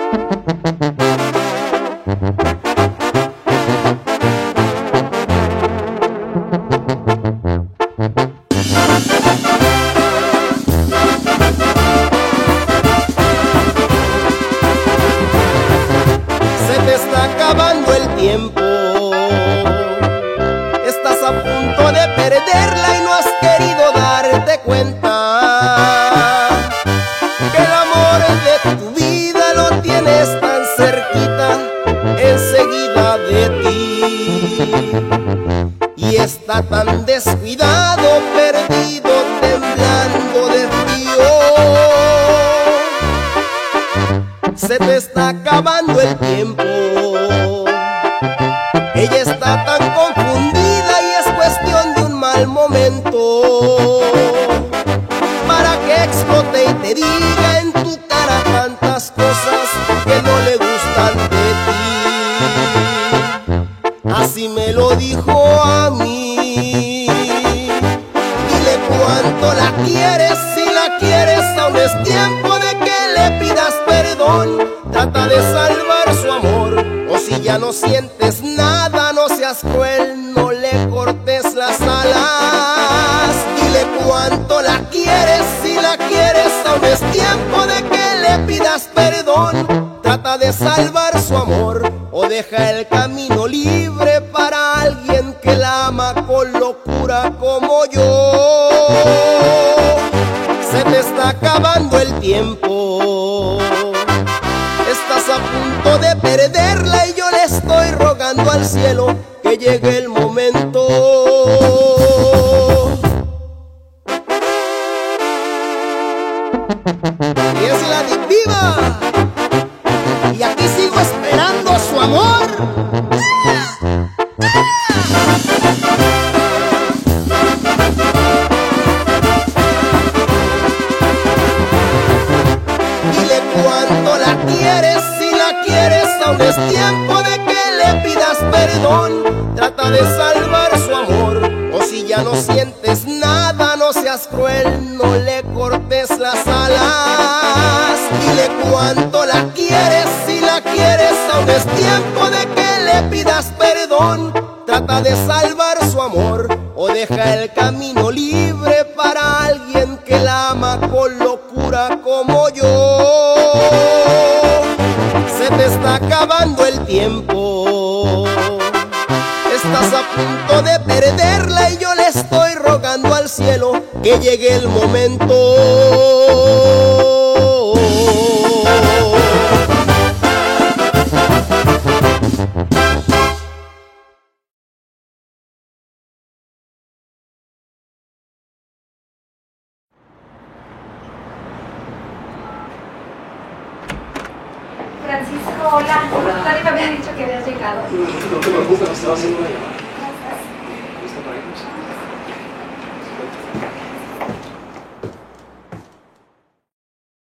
Acabando el tiempo, estás a punto de perderla y no has querido darte cuenta que el amor de tu vida lo tienes tan cerquita, enseguida de ti, y está tan descuidado, perdido, temblando de frío. Se te está acabando el tiempo. Ella está tan confundida y es cuestión de un mal momento para que explote y te diga en tu cara tantas cosas que no le gustan de ti. Así me lo dijo a mí. Dile cuánto la quieres, si la quieres aún es tiempo de que le pidas perdón. Trata de salvar su amor, o si ya no sientes nada, no seas cruel, no le cortes las alas. Dile cuánto la quieres, si la quieres aún es tiempo de que le pidas perdón. Trata de salvar su amor, o deja el camino libre para alguien que la ama con locura como yo. Se te está acabando el tiempo, estás a punto de perderla y yo le estoy rogando al cielo que llegue el momento. Y es la Diva, y aquí sigo esperando su amor. Dile cuánto la quieres, si la quieres aún es tiempo de que le pidas perdón. Trata de salvar su amor, o si ya no sientes nada, no seas cruel, no le cortes las alas. Dile cuánto la quieres, si la quieres aún es tiempo de que le pidas perdón. Trata de salvar su amor, o deja el camino libre para alguien que la ama con locura como yo. Se te está acabando el tiempo, estás a punto de perderla y yo le estoy rogando al cielo que llegue el momento. Francisco, hola. Dani me había dicho que habías llegado. No te preocupes, estaba haciendo una llamada.